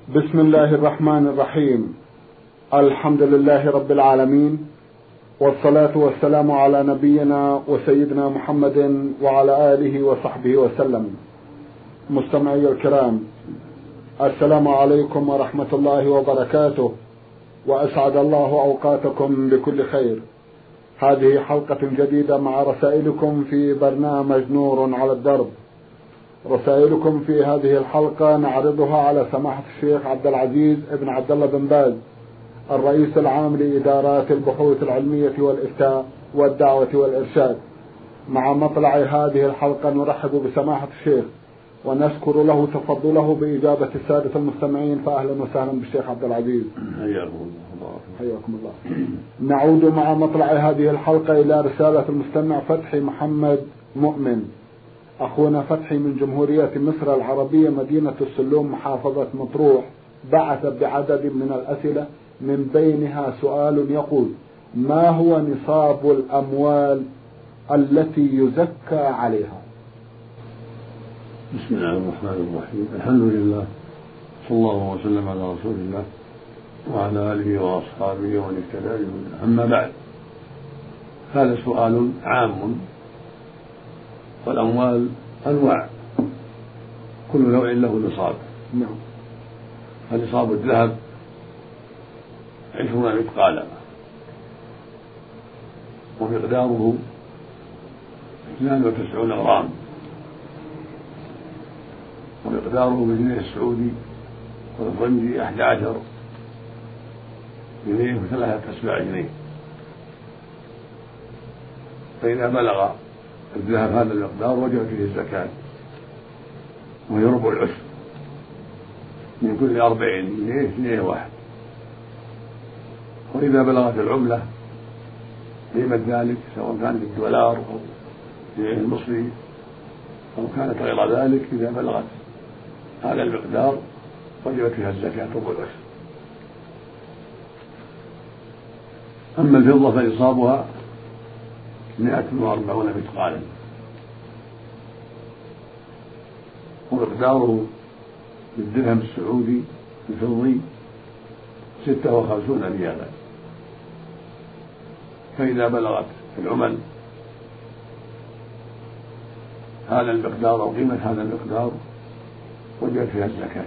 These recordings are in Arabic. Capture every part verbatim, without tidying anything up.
بسم الله الرحمن الرحيم. الحمد لله رب العالمين، والصلاة والسلام على نبينا وسيدنا محمد وعلى آله وصحبه وسلم. مستمعي الكرام، السلام عليكم ورحمة الله وبركاته، وأسعد الله أوقاتكم بكل خير. هذه حلقة جديدة مع رسائلكم في برنامج نور على الدرب. رسائلكم في هذه الحلقة نعرضها على سماحة الشيخ عبد العزيز ابن عبد الله بن باز، الرئيس العام لإدارات البحوث العلمية والإفتاء والدعوة والإرشاد. مع مطلع هذه الحلقة نرحب بسماحة الشيخ ونشكر له تفضله بإجابة السادة المستمعين، فأهلا وسهلا بالشيخ عبد العزيز. حياكم الله. حياكم الله. نعود مع مطلع هذه الحلقة إلى رسالة المستمع فتحي محمد مؤمن. أخونا فتحي من جمهورية مصر العربية مدينة السلوم محافظة مطروح، بعث بعدد من الأسئلة، من بينها سؤال يقول: ما هو نصاب الأموال التي يزكى عليها؟ بسم الله الرحمن الرحيم. الحمد لله، صلى الله وسلم على رسول الله وعلى آله وأصحابه ومن اهتدى بهداه. أما بعد، هذا سؤال عام، والأموال أنواع، كل نوع له نصاب. نعم. فنصاب الذهب عشرون مثقالا، ومقداره اثنان وتسعون غرام، ومقداره بالجنيه السعودي والفرنجي أحد عشر جنيه وثلاثة أسباع جنيه. فإذا بلغ الذهب هذا المقدار وجب فيه الزكاة، وهي ربع العشر، من كل أربعين جنيه جنيه واحد. وإذا بلغت العملة قيمة ذلك، سواء كان بالدولار أو بالجنيه المصري أو كانت غير ذلك، إذا بلغت هذا المقدار وجبت فيها الزكاة ربع العشر. أما الفضة فنصابها مائة وأربعون مثقالا، ومقداره بالدرهم السعودي الفضي ستة وخمسون ريالا. فإذا بلغت العمل هذا المقدار أو قيمة هذا المقدار وجبت فيها الزكاة،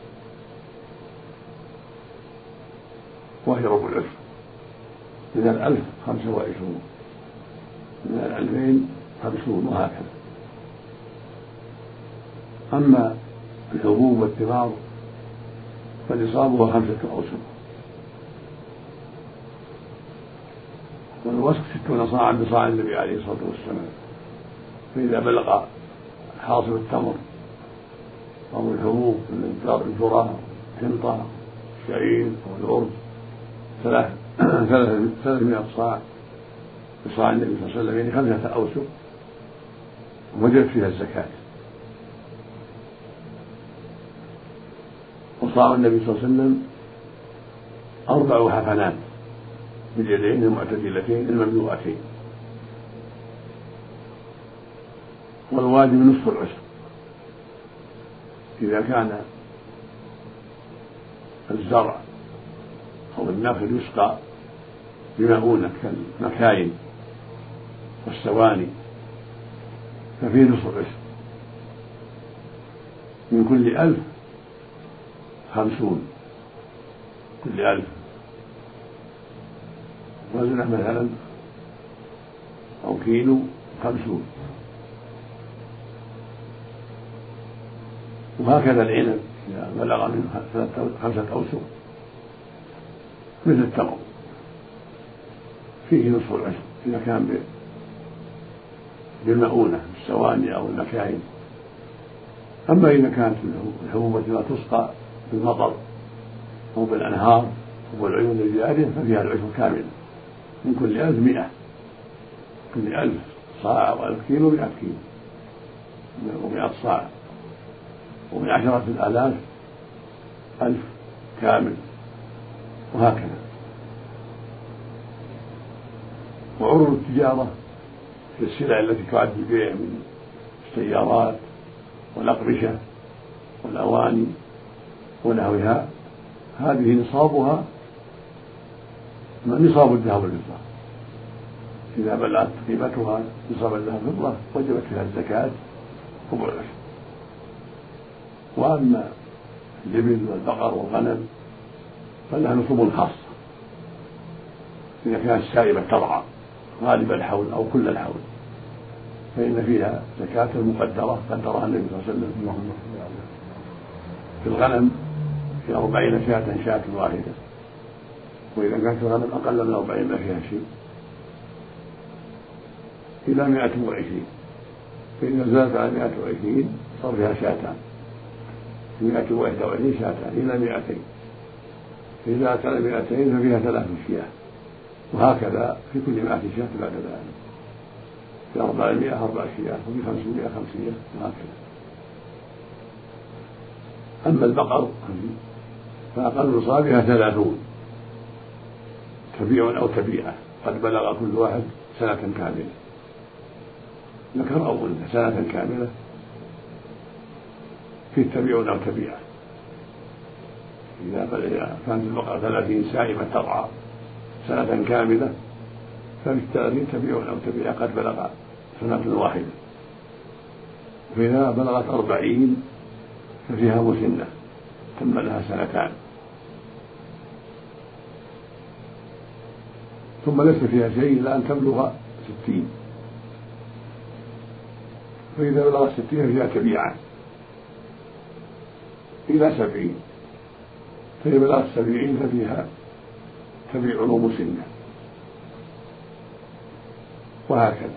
وهي ربع العشر، من الألف خمسة وعشرون، من الألفين خمسون، وهكذا. أما الحبوب والثمار فنصابها خمسة أوسق، والوسق ستون صاعا بصاع النبي عليه الصلاة والسلام. فإذا بلغ حاصل التمر أو الحبوب من الذرة، الحنطة، الشعير أو الأرز ثلاث ثلاثمائة صاع بصاع النبي صلى الله عليه وسلم، يعني خمسة أوسق، وجبت فيها الزكاة. وصاع النبي صلى الله عليه وسلم أربع حفنات باليدين المعتدلتين المملوءتين، والواجب نصف العشر. إذا كان الزرع أو النخل يسقى بمؤونة كالمكاين والسواني ففيه نصف العشر، من كل ألف خمسون، كل ألف وزنه مثلا أو كيلو خمسون. وهكذا العنب إذا بلغ من خمسة أوسق مثل التمر فيه نصف العشر، إذا كان بالمؤونة السواني أو المكاين. أما إذا كانت الحبوب التي لا تسقى بالمطر أو بالأنهار أو بالعيون الجارية ففيها العشر كاملة، من كل ألف مئة، كل ألف صاع أو ألف كيلو مئة كيلو ومئة صاع، ومن عشرة الآلاف ألف كامل، وهكذا. وعروض التجارة في السلع التي تعد البيع من السيارات والأقمشة والأواني ونحوها، هذه نصابها نصاب الذهب والفضة، إذا بلغت قيمتها نصاب الذهب والفضة وجبت فيها الزكاة ربع العشر. وأما الإبل والبقر والغنم فلها نصوب خاصة إذا كانت سائمة ترعى غالب الحول أو كل الحول، فإن فيها زكاة مقدرة قدرها النبي صلى الله عليه وسلم. في الغنم في أربعين شاة شاة واحدة، وإذا كانت الغنم أقل من أربعين ما فيها شيء إلى مائة وعشرين، فإذا زادت على مائة وعشرين صار فيها شاتان، مائة وواحد وعشرين شاتان إلى مائتين، إذا زادت على مائتين ففيها ثلاث شياه، وهكذا في كل مائة شاة بعد ذلك، في أربعمائة أربع شياه، وفي خمسمائة خمسية، وهكذا. أما البقر فأقل نصابها ثلاثون، تبيع أو تبيعة، قد بلغ كل واحد سنة كاملة، ذكر أو أنثى سنة كاملة في تبيع أو تبيعة. إذا كانت البقرة ثلاثين سائمة ترعى سنة كاملة ففي الثلاثين تبيع أو تبيعة قد بلغ سنة واحدة. فإذا بلغت أربعين ففيها مسنة تم لها سنتان، ثم ليس فيها شيء إلا أن تبلغ ستين، فإذا بلغت ستين فيها تبيعة إلى سبعين، فإذا بلغت سبعين ففيها تبيع ومسنة، وهكذا.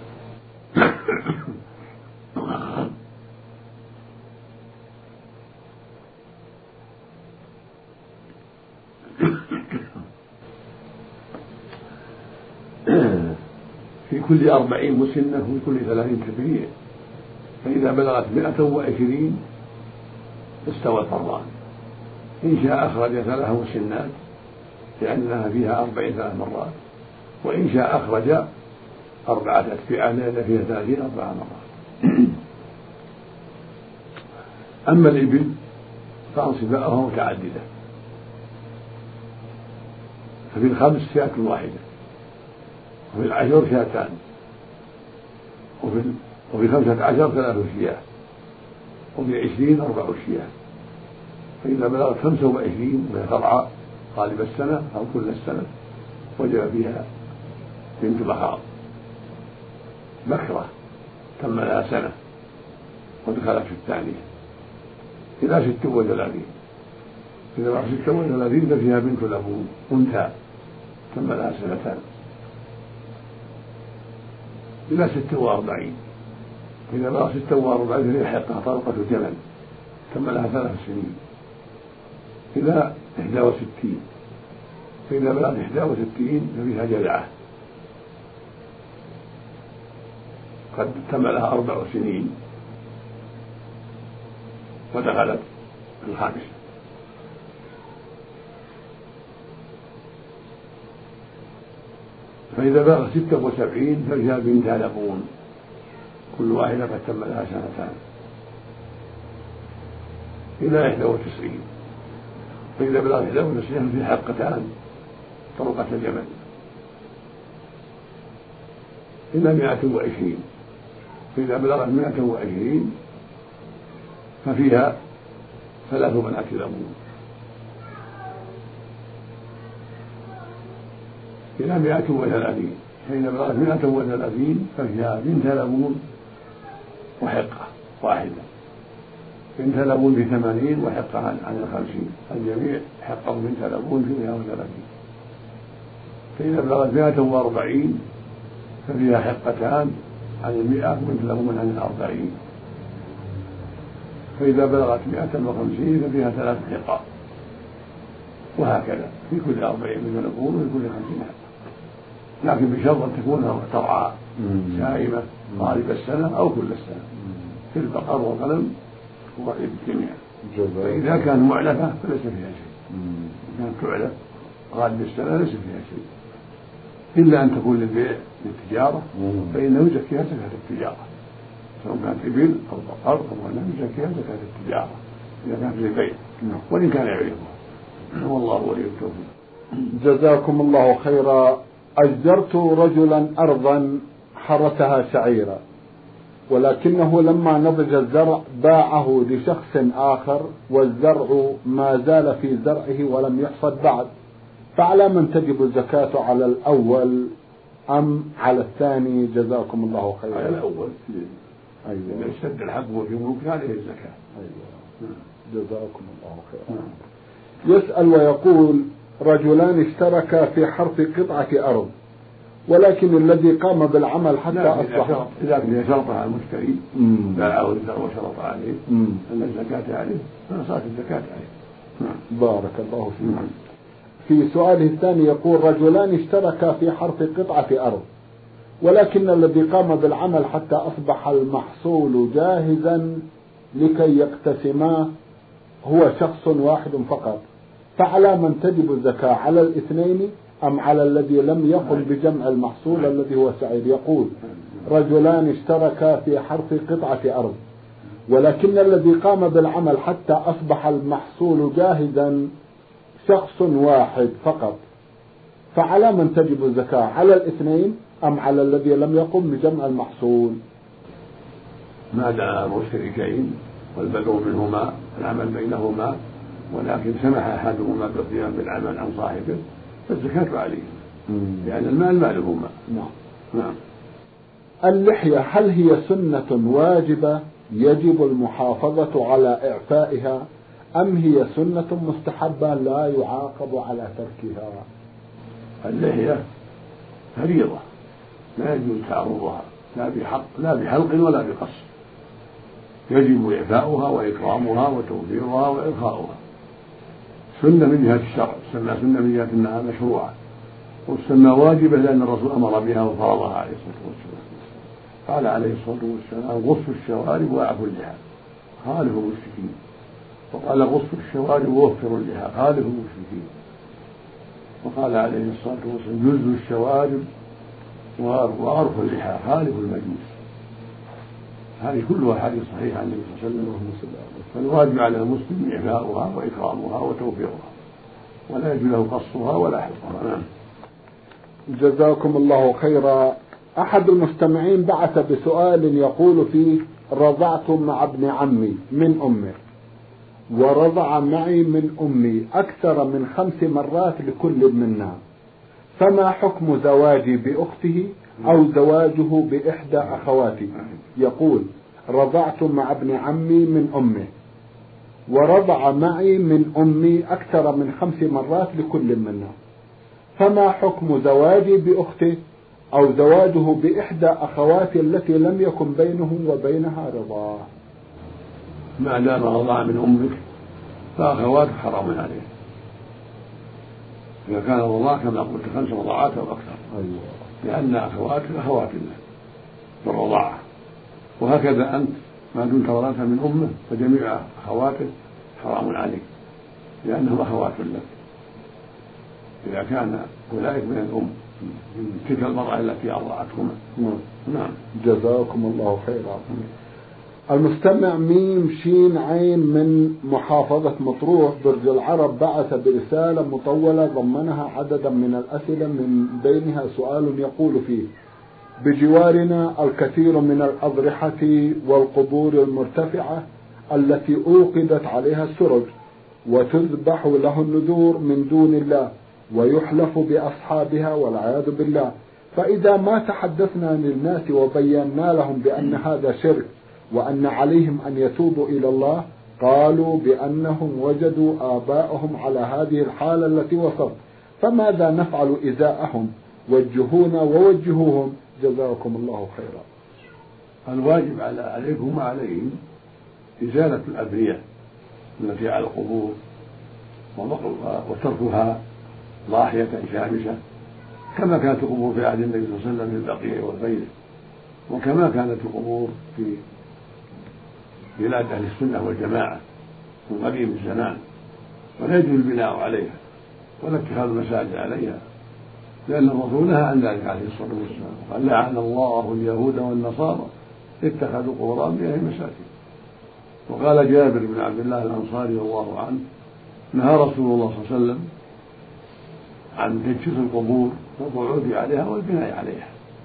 في كل أربعين مسنة وفي كل ثلاثين تبيع، فإذا بلغت مائة وعشرين استوى الفرضان، إن شاء أخرج ثلاث مسنات لأنها فيها أربعين ثلاث مرات، وإن شاء أخرج أربعة أتباع لأن فيها ثلاثين أربع مرات. أما الإبل فأنصباؤها متعددة، ففي الخمس شاة واحدة، وفي العشر شاتان، وفي وفي خمسة عشر ثلاث شياه، وفي عشرين أربع شياه. فإذا بلغت خمسة وعشرين وهي ترعى غالب السنة أو كل السنة وجب فيها بنت بخار بكرة تم لها سنة ودخلت في الثانية إلى ست وثلاثين. إذا بلغت ست وثلاثين ففيها بنت لبون أنثى تم لها سنتان إلى ست وأربعين. إذا بلغت ست وأربعين فهي حقها طلقة جمل تم لها ثلاث سنين إلى إحدى وستين. فإذا بلغت إحدى وستين ففيها جذعة قد تم لها أربع سنين ودخلت في الخامسة. فإذا بلغ ستة وسبعين ففيها بنتا لبون كل واحدة قد تم لها سنتان إلى إحدى وتسعين. فإذا بلغ إحدى وتسعين ففيها حقتان طرقة الجمل إلى مائة وعشرين. فإذا بلغت مائة وعشرين ففيها ثلاث بنات لبون إلى مائة وثلاثين. فإذا بلغت مائة وثلاثين ففيها بنت لبون وحقة واحدة، بنت لبون في ثمانين وحقة عن, عن الخمسين، الجميع حقه بنت لبون في مائة وثلاثين. فإذا بلغت مائة وأربعين ففيها حقتان عن المئة وبنت لبون عن الأربعين. فإذا بلغت مائة وخمسين ففيها ثلاث حقة، وهكذا في كل أربعين بنت لبون وفي كل خمسين حقة، لكن بشرط أن تكون ترعى سائمة غالب السنة أو كل السنة في البقر والغنم والجميع. فإذا كان معلفة فليس فيها شيء، إذا كانت تعلف غالب السنة ليس فيها شيء إلا أن تكون للبيع للتجارة، فإنه يزكيها زكاة التجارة، سواء كانت إبل أو بقر أو غنم يزكيها زكاة التجارة إذا كان في البيت وإن كان يعرفه. والله ولي التوفيق. جزاكم الله خيرا. أجرت رجلا أرضا حرثها شعيرا، ولكنه لما نضج الزرع باعه لشخص آخر، والزرع ما زال في زرعه ولم يحصد بعد، فعلى من تجب الزكاة، على الأول أم على الثاني؟ جزاكم الله خيرا. على الأول. أيوة. إذا اشتد الحب وفي ملك عليه الزكاة. أيوة. جزاكم الله خيرا. يسأل ويقول: رجلان اشتركا في حرث قطعة أرض، ولكن الذي قام بالعمل حتى أصبح، إذا شرطها على المشتري باعه الزرع وشرط عليه أن الزكاة عليه فصارت الزكاة عليه. بارك الله فيك. في سؤاله الثاني يقول: رجلان اشتركا في حرث قطعة أرض، ولكن الذي قام بالعمل حتى أصبح المحصول جاهزا لكي يقتسماه هو شخص واحد فقط، فعلى من تجب الزكاة، على الاثنين أم على الذي لم يقم بجمع المحصول الذي هو سعيد؟ يقول: رجلان اشتركا في حرث قطعة أرض، ولكن الذي قام بالعمل حتى أصبح المحصول جاهزا شخص واحد فقط، فعلى من تجب الزكاة، على الاثنين أم على الذي لم يقم بجمع المحصول؟ ما دام مشتركين والبدء منهما العمل بينهما، ولكن سمح أحدهما بالقيام بالعمل عن صاحبه فالزكاة عليهم، لأن المال مالهما. نعم. نعم. اللحية هل هي سنة واجبة يجب المحافظة على إعفائها، أم هي سنة مستحبة لا يعاقب على تركها؟ اللحية فريضة لا يجوز تعرضها لا بحق لا بحلق ولا بقص، يجب إعفاؤها وإكرامها وتوفيرها وإرخاؤها. سنة من جهة الشرع، سنة سنة من جهة أنها مشروعة، والسنة واجبة لأن الرسول أمر بها وفرضها عليه الصلاة والسلام. قال عليه الصلاة والسلام: غصوا الشوارب وأعفوا اللحى خالفوا المشركين، وقال: غصوا الشوارب ووفروا اللحى خالفوا المشركين، وقال عليه الصلاة والسلام: جزوا الشوارب وأرفوا اللحى خالفوا المجوس. هذه كلها حديث صحيح عن النبي صلى الله عليه وسلم. فالواجب على المسلم إعفاؤها وإكرامها وتوفيرها، ولا يجوز له قصها ولا حفظها. جزاكم الله خيرا. أحد المستمعين بعث بسؤال يقول فيه: رضعت مع ابن عمي من أمه، ورضع معي من أمي أكثر من خمس مرات لكل منا، فما حكم زواجي بأخته أو زواجه بإحدى أخواتي؟ يقول: رضعت مع ابن عمي من أمه، ورضع معي من أمي أكثر من خمس مرات لكل منا، فما حكم زواجي بأخته أو زواجه بإحدى أخواتي التي لم يكن بينه وبينها رضاع؟ ما دام رضع من أمك فأخواتك حرام عليه، إذا كان الرضاع كما قلت خمس رضاعات أو أكثر. أيوة. لأن أخواتك أخوات له بالرضاعة، وهكذا أنت ما دمت رضعت من أمه فجميع أخواتك حرام عليك لأنهم أخوات لك، إذا كان أولئك من الأم من تلك المرأة التي أرضعتهما. نعم. جزاكم الله خيرا. المستمع ميم شين عين من محافظة مطروح برج العرب بعث برسالة مطولة ضمنها عددا من الأسئلة، من بينها سؤال يقول فيه: بجوارنا الكثير من الأضرحة والقبور المرتفعة التي أوقدت عليها السرج وتذبح له النذور من دون الله ويحلف بأصحابها والعياذ بالله، فإذا ما تحدثنا للناس وبينا لهم بأن هذا شرك وأن عليهم أن يتوبوا إلى الله، قالوا بأنهم وجدوا آباءهم على هذه الحالة التي وصلت، فماذا نفعل إزاءهم؟ وجهونا ووجهوهم جزاكم الله خيرا. الواجب على عليكم وعليهم إزالة الأبنية التي على القبور وتركها ضاحية شامسة، كما كانت القبور في عهد النبي صلى الله عليه وسلم في البقيع وغيره، وكما كانت القبور في بلاد أهل السنة والجماعة من قديم الزمان، ولا يجوز البناء عليها ولا اتخاذ المساجد عليها، لأن الرسول نهى عن ذلك عليه الصلاة والسلام، قال: لعن الله اليهود والنصارى اتخذوا قبور أنبيائهم مساجد. وقال جابر بن عبد الله الأنصاري رضي الله عنه نهى رسول الله صلى الله عليه وسلم عن تجسيس القبور والقعود عليها والبناء عليها،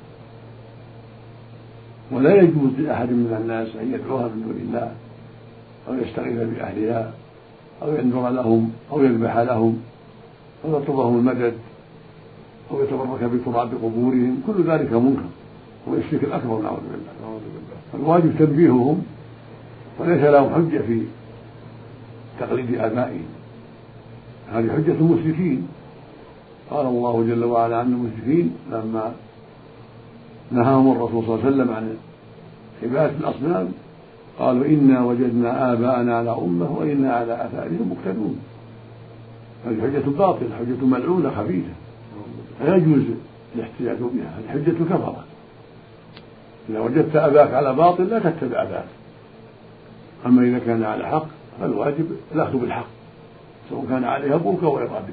ولا يجوز لأحد من الناس أن يدعوها من دون الله أو يستغيث بأهلها أو ينذر لهم أو يذبح لهم أو يطلبهم المدد أو يتبرك بتراب قبورهم، كل ذلك منكر والشرك الأكبر نعوذ بالله. فالواجب تنبيههم، وليس لهم حجة في تقليد آبائهم، هذه حجة المشركين. قال الله جل وعلا عن المشركين لما نهاهم الرسول صلى الله عليه وسلم عن عبادة الأصنام قالوا إنا وجدنا آباءنا على أمة وإنا على آثارهم مقتدون. هذه حجة باطلة، حجة ملعونة خبيثة، لا يجوز الاحتجاج بها، هذه حجة كفرة. إذا وجدت أباك على باطل لا تتبع أباك، أما إذا كان على حق فالواجب الأخذ بالحق سواء كان عليه أبوك أو عقابك.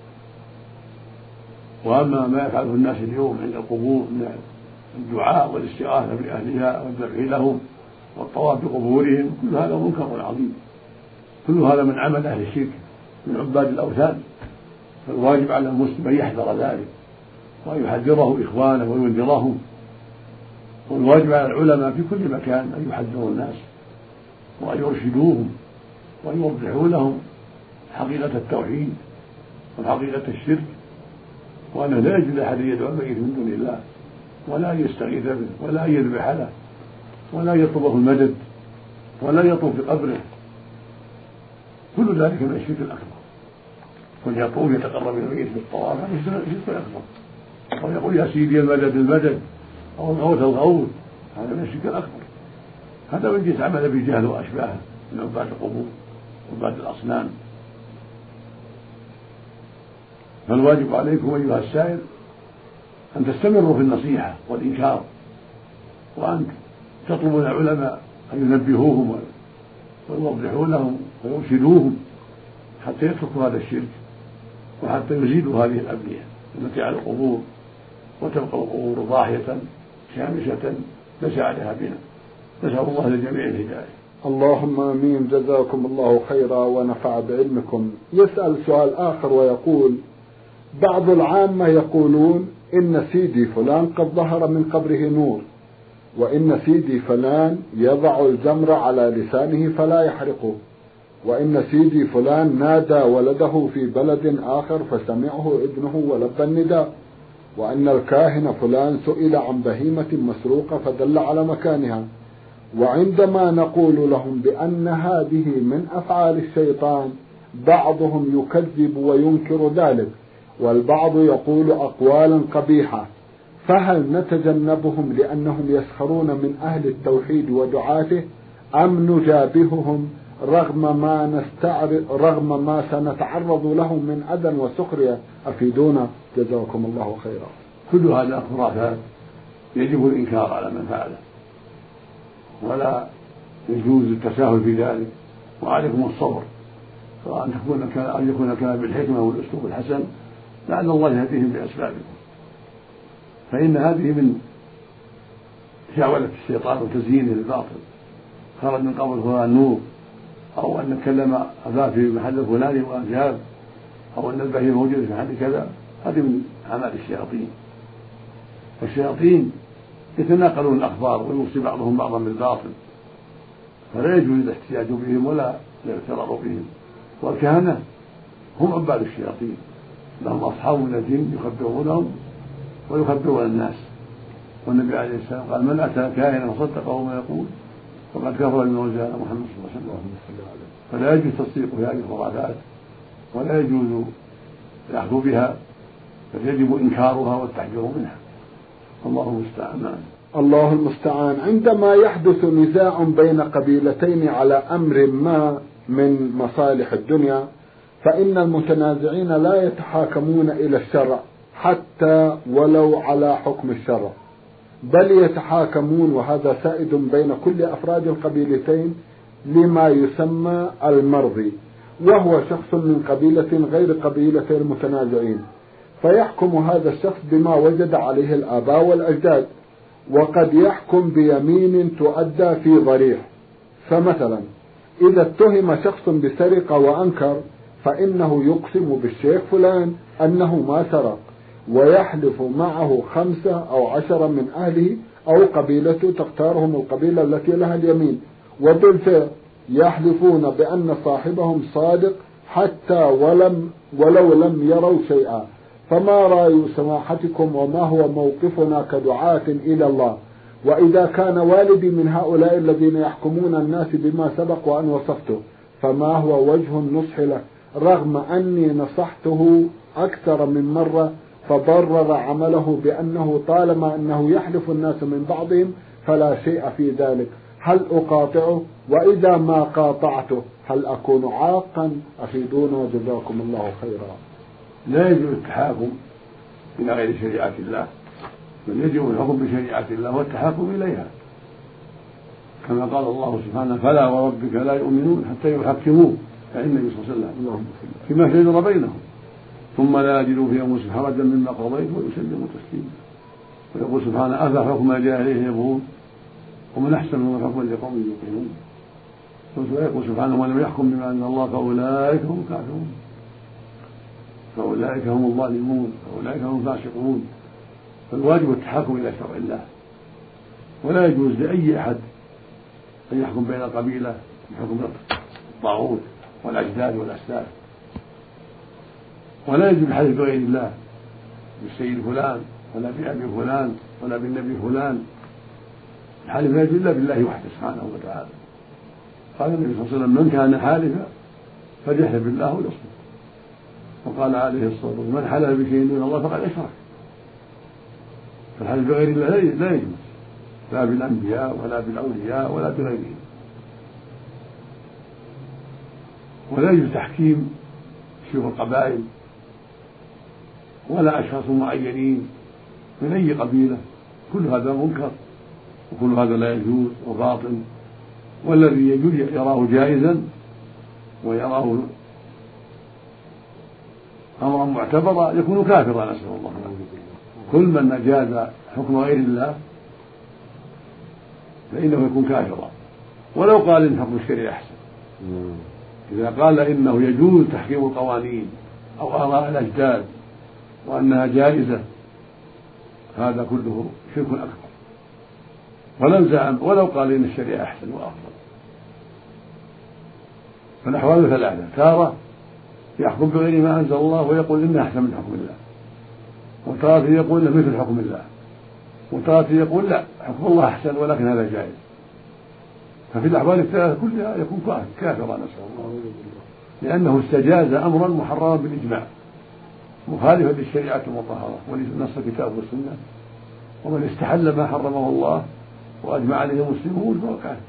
وأما ما يفعله الناس اليوم عند القبور من الدعاء والاستغاثة بأهلها والذبح لهم والطواف بقبورهم، كل هذا منكر عظيم، كل هذا من عمل أهل الشرك من عباد الأوثان. فالواجب على المسلم أن يحذر ذلك وأن يحذره إخوانه وينذرهم، والواجب على العلماء في كل مكان أن يحذروا الناس وأن يرشدوهم وأن يوضحوا لهم حقيقة التوحيد وحقيقة الشرك، وأنه لا يجوز لأحد أن يدعو الميت من دون الله ولا يستغيث به ولا يذبح له ولا يطلبه المدد ولا يطوف بقبره، كل ذلك من الشرك الأكبر. ويطوف يتقرب إلى الميت بالطواف هذا الشرك الأكبر، ويقول يا سيدي المدد المدد أو الغوث الغوث، هذا من الشرك الأكبر. هذا من جنس عمل بالجهل وأشباهه من عباد القبور وعباد الأصنام. فالواجب عليكم أيها السائل أن تستمروا في النصيحة والإنكار، وأن تطلبوا العلماء أن ينبهوهم ويوضحوا لهم ويرشدوهم حتى يتركوا هذا الشرك وحتى يزيدوا هذه الأبنية التي على القبور وتبقى القبور ضاحية شامسة ليس عليها بنا. نسأل الله للجميع الهداية. اللهم آمين. جزاكم الله خيرا ونفع بعلمكم. يسأل سؤال آخر ويقول: بعض العامة يقولون إن سيدي فلان قد ظهر من قبره نور، وإن سيدي فلان يضع الجمر على لسانه فلا يحرقه، وإن سيدي فلان نادى ولده في بلد آخر فسمعه ابنه ولبى النداء، وأن الكاهن فلان سئل عن بهيمة مسروقة فدل على مكانها. وعندما نقول لهم بأن هذه من أفعال الشيطان بعضهم يكذب وينكر ذلك، والبعض يقول أقوالا قبيحة، فهل نتجنبهم لأنهم يسخرون من أهل التوحيد ودعاته، أم نجابههم رغم ما نستعرض رغم ما سنتعرض له من أذى وسخرية؟ أفيدونا جزاكم الله خيرا. كل هذا خرافات يجب الإنكار على من فعله، ولا يجوز التساهل في ذلك، وعليكم الصبر، سواء أن يكون كلام بالحكمة والأسلوب الحسن لعل الله يهديهم بأسبابكم، فإن هذه من شعوذة الشيطان وتزيينه للباطل. خرج من قبل فلان نور، أو أن نتكلم أباه في محل الفلاني وأجاب، أو أن البهيمة موجودة في محل كذا، هذه من أعمال الشياطين. والشياطين يتناقلون الأخبار ويوصي بعضهم بعضا بالباطل، فلا يجوز الاحتجاج بهم ولا الاغترار بهم. والكهنة هم عباد الشياطين، لهم أصحاب من الجن يخبرونهم ويخبرون الناس، والنبي عليه السلام قال: من أتى كاهنا وصدقه ما يقول فقد كفر بما أنزل على محمد صلى الله عليه وسلم. فلا يجوز تصديق هذه الخرافات ولا يجوز الأخذ بها، بل يجب إنكارها والتحذير منها. الله المستعان. الله المستعان. عندما يحدث نزاع بين قبيلتين على أمر ما من مصالح الدنيا، فإن المتنازعين لا يتحاكمون إلى الشرع حتى ولو على حكم الشرع، بل يتحاكمون، وهذا سائد بين كل أفراد القبيلتين، لما يسمى المرضي، وهو شخص من قبيلة غير قبيلة المتنازعين، فيحكم هذا الشخص بما وجد عليه الآباء والأجداد، وقد يحكم بيمين تؤدى في ضريح. فمثلا إذا اتهم شخص بسرقة وأنكر فإنه يقسم بالشيخ فلان أنه ما سرق، ويحلف معه خمسة أو عشرة من أهله أو قبيلته تختارهم القبيلة التي لها اليمين، وبالفعل يحلفون بأن صاحبهم صادق حتى ولم ولو لم يروا شيئا. فما رأي سماحتكم وما هو موقفنا كدعاة إلى الله؟ وإذا كان والدي من هؤلاء الذين يحكمون الناس بما سبق وأن وصفته، فما هو وجه النصح له رغم أني نصحته أكثر من مرة فبرر عمله بأنه طالما أنه يحلف الناس من بعضهم فلا شيء في ذلك؟ هل أقاطعه؟ وإذا ما قاطعته هل أكون عاقا؟ أفيدونا جزاكم الله خيرا. لا يجوز التحاكم إلى غير شريعة الله، بل يجب الحكم بشريعة الله والتحاكم إليها، كما قال الله سبحانه: فلا وربك لا يؤمنون حتى يحكموك، يعني النبي صلى الله عليه وسلم فيما شجر بينهم ثم لا يجدوا في أنفسهم حرجا مما قضيت ويسلموا تسليما. ويقول سبحانه: أفحكم الجاهلية يبغون ومن أحسن من حكما لقوم يوقنون. ويقول سبحانه: ومن يحكم بما أنزل الله فأولئك هم الكافرون، فأولئك هم الظالمون، فأولئك هم الفاسقون. فالواجب التحاكم إلى شرع الله، ولا يجوز لأي أحد أن يحكم بين القبيلة بحكم الطاغوت والأجداد والأسلاف. ولا يجوز الحلف بغير الله بالسيد فلان ولا بأبي فلان ولا بالنبي فلان. الحلف لا يجوز إلا بالله وحده سبحانه وتعالى. قال النبي صلى الله عليه وسلم: من كان حالفا فليحلف بالله وليصمت. وقال عليه الصلاة والسلام: من حلف بشيء دون الله فقد أشرك. فالحلف بغير الله لا يجوز، لا بالأنبياء ولا بالأولياء ولا بغيرهم. ولا يجوز تحكيم شيوخ القبائل ولا أشخاص معينين من أي قبيلة، كل هذا منكر وكل هذا لا يجوز وباطل. والذي يجوز يراه جائزا ويراه أمرا معتبرا يكون كافرا، نسأل الله. كل من أجاز حكم غير الله فإنه يكون كافرا، ولو قال إن حكم الشريعة أحسن. إذا قال إنه يجوز تحكيم القوانين أو آراء الأجداد وأنها جائزة هذا كله شرك أكبر، ولو زعم ولو قال إن الشريعة أحسن وأفضل. فالأحوال ثلاثة: تارة يحكم بغير ما أنزل الله ويقول إنه أحسن من حكم الله، وتارة يقول إنه مثل حكم الله، وتارة يقول لا حكم الله أحسن ولكن هذا جائز. ففي الأحوال الثلاثة كلها يكون كافرا، نسأل الله، لأنه استجاز أمرا محرما بالإجماع مخالفا للشريعة المطهرة ولنص الكتاب والسنة. ومن استحل ما حرمه الله وأجمع عليه المسلمون فهو كافر.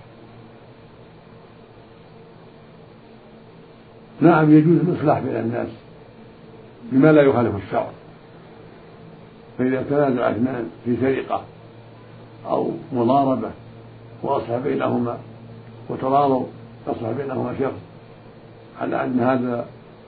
نعم يجوز الإصلاح بين الناس بما لا يخالف الشرع، فإذا تنازع اثنان في سرقة أو مضاربة وأصلح بينهما وتراضوا أصلح بينهما شخص على أن هذا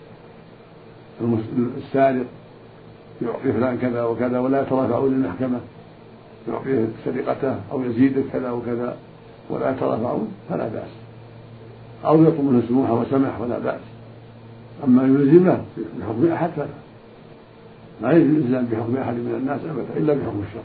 السارق يعطي فلان كذا وكذا ولا يترافعون للمحكمة، يعطيه سرقته أو يزيد كذا وكذا ولا يترافعون فلا بأس، أو يطلب منه سموحة وسمح ولا بأس. أما يلزمه بحكم أحد فلا، لا يلزم بحكم أحد من الناس أبدا إلا بحكم الشرع.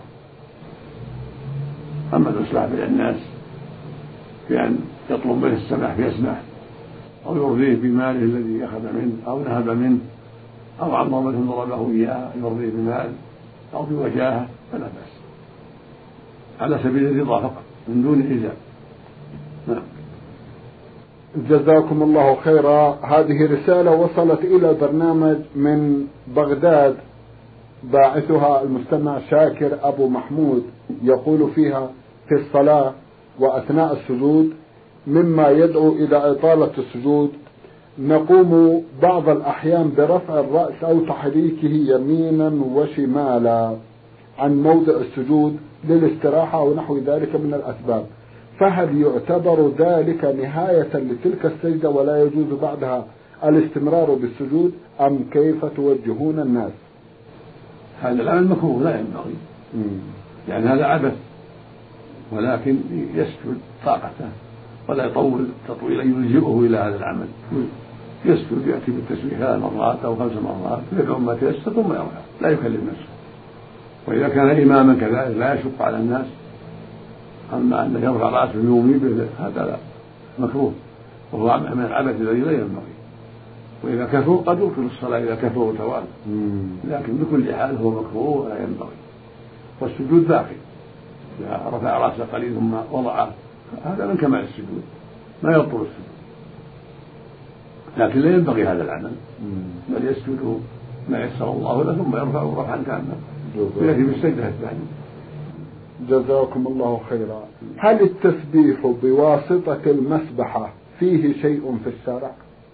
أما الإصلاح بين الناس بأن يطلب منه السماح فيسمح، أو يرضيه بماله الذي أخذ منه أو نهب منه، أو عن ضربة ضربه إياه يرضيه بمال أو بوجاهة فلا بأس، على سبيل الرضا فقط من دون إيذاء. نعم. جزاكم الله خيرا. هذه رسالة وصلت إلى البرنامج من بغداد، باعثها المستمع شاكر أبو محمود، يقول فيها: في الصلاة وأثناء السجود مما يدعو إلى إطالة السجود نقوم بعض الأحيان برفع الرأس أو تحريكه يمينا وشمالا عن موضع السجود للاستراحة أو نحو ذلك من الأسباب، فهل يعتبر ذلك نهاية لتلك السجدة ولا يجوز بعدها الاستمرار بالسجود، أم كيف توجهون الناس؟ هذا العمل مكروه لا ينبغي، يعني هذا عبث، ولكن يسجد طاقته ولا يطول تطويلا يلجئه إلى هذا العمل، يسجد يأتي بالتسبيح ثلاث مرات أو خمس مرات يدعو ما تيسر ثم يرفع لا يكلف نفسه. وإذا كان إماما كذلك لا يشق على الناس. أما أن يرفع رأسه يومي به هذا لا مكروه، وهو من العبث الذي لا ينبغي. وإذا كفروا قد يبطل الصلاة إذا كفروا توالوا، لكن بكل حال هو مكروه ولا ينبغي. والسجود باقي، إذا رفع رأسه قليل ثم وضعه هذا من كمال السجود، ما يبطل السجود، لكن لا ينبغي هذا العمل، بل يسجد ما يسر الله له ثم يرفع رفعا تاما ويأتي بالسجدة الثانية. جزاكم الله خيرا. هل التسبيح بواسطة المسبحة فيه شيء في الشرع؟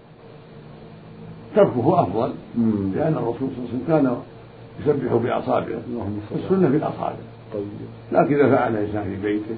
تركه أفضل، لأن الرسول صلى الله عليه وسلم كان يسبح بأصابعه، السنة في الأصابع. طيب. لكن إذا فعل الإنسان في بيته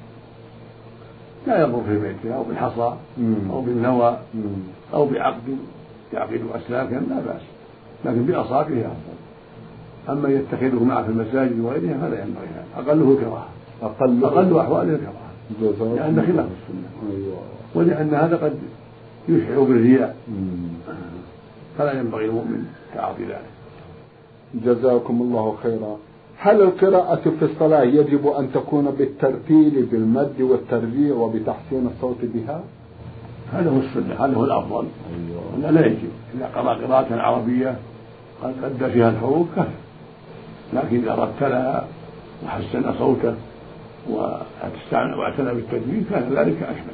لا يضر في بيته أو بالحصى أو بالنوى أو بعقد يعقد أسلاكا لا بأس، لكن بأصابعه أفضل. أما يتخذه معه في المساجد وغيرها فلا ينبغي، أقله كراهة، أقل أقل أحواله كراهة، لأن خلاف السنة. أيوة. ولأن هذا قد يشعر بالرياء، فلا ينبغي المؤمن تعاطي ذلك. جزاكم الله خيرا. هل القراءة في الصلاة يجب أن تكون بالترتيل بالمد والترجيع وبتحسين الصوت بها؟ هذا هو السنة، هذا هو الأفضل. أيوة. لا يجب، إذا قرأ قراءة عربية قد أدى فيها الحروف كفر، لكن إذا رتلها وحسن صوته واعتنى بالتجويد كان ذلك أشمل.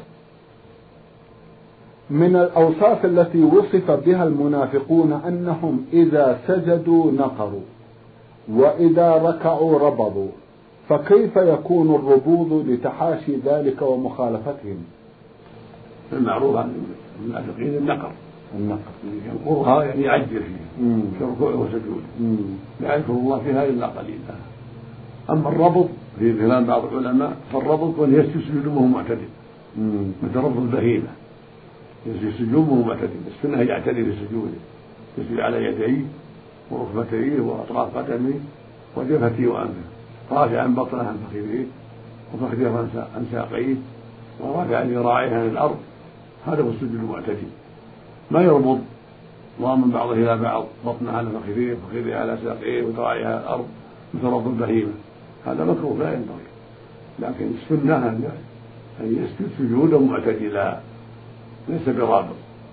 من الأوصاف التي وصف بها المنافقون أنهم إذا سجدوا نقروا وإذا ركعوا ربضوا، فكيف يكون الربوض لتحاشي ذلك ومخالفتهم؟ المعروف عن المنافقين النقر، النقر ينقرها يعني يعجل فيها في ركوعه وسجوده، لا يذكر الله فيها إلا قليلا. أما الربض في كلام بعض العلماء فالربض أن يسجد سجوده معتدل، مثل ربض البهيمة يسجد سجوده معتدل، السنة يعتدل في سجوده، يسجد على يديه وركبتيه وأطراف قدميه وجبهته وأنفه، رافعا بطنه عن فخذيه وفخذه عن ساقيه ورافعا ذراعيه عن الأرض، هذا هو السجود المعتدل. ما يربط ضامن بعضه إلى بعض، بطنه على فخذيه وفخذيه على ساقيه وذراعيه على الأرض مثل ربط البهيمة، هذا مكروه لا ينبغي. لكن السنة أن يسجد سجودا معتدلا ليس برابط.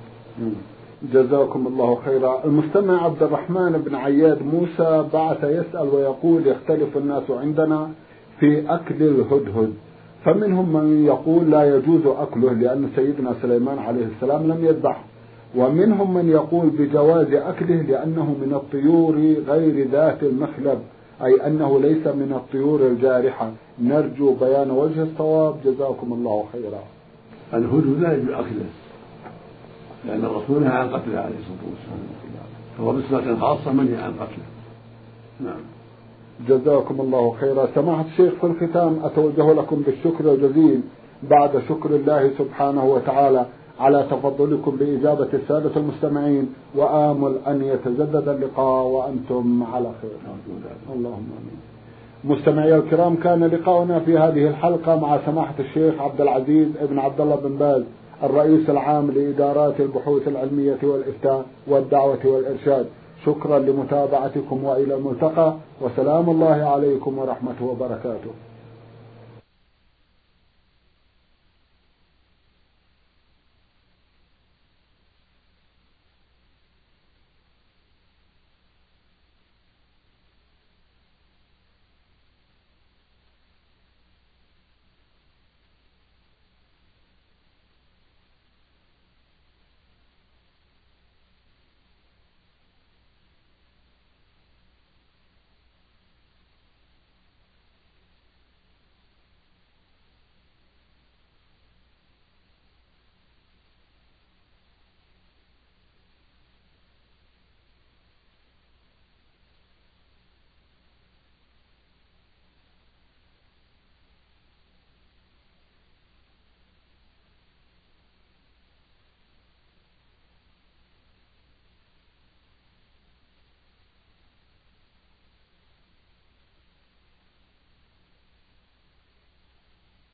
جزاكم الله خيرا. المستمع عبد الرحمن بن عياد موسى بعث يسأل ويقول: يختلف الناس عندنا في أكل الهدهد، فمنهم من يقول لا يجوز أكله لأن سيدنا سليمان عليه السلام لم يذبحه، ومنهم من يقول بجواز أكله لأنه من الطيور غير ذات المخلب، أي أنه ليس من الطيور الجارحة. نرجو بيان وجه الصواب، جزاكم الله خيرا. الهدهد لا يجوز أكله لأن الرسول نهى عن قتله عليه الصلاة والسلام، فهو بصفة خاصة منهي عن قتله. نعم. جزاكم الله خيرا. سماحة الشيخ، في الختام أتوجه لكم بالشكر الجزيل بعد شكر الله سبحانه وتعالى على تفضلكم بإجابة السادة المستمعين، وآمل أن يتجدد اللقاء وأنتم على خير. اللهم آمين. مستمعي الكرام، كان لقاؤنا في هذه الحلقة مع سماحة الشيخ عبد العزيز ابن عبد الله بن باز، الرئيس العام لإدارات البحوث العلمية والإفتاء والدعوة والإرشاد. شكرا لمتابعتكم وإلى الملتقى، وسلام الله عليكم ورحمته وبركاته.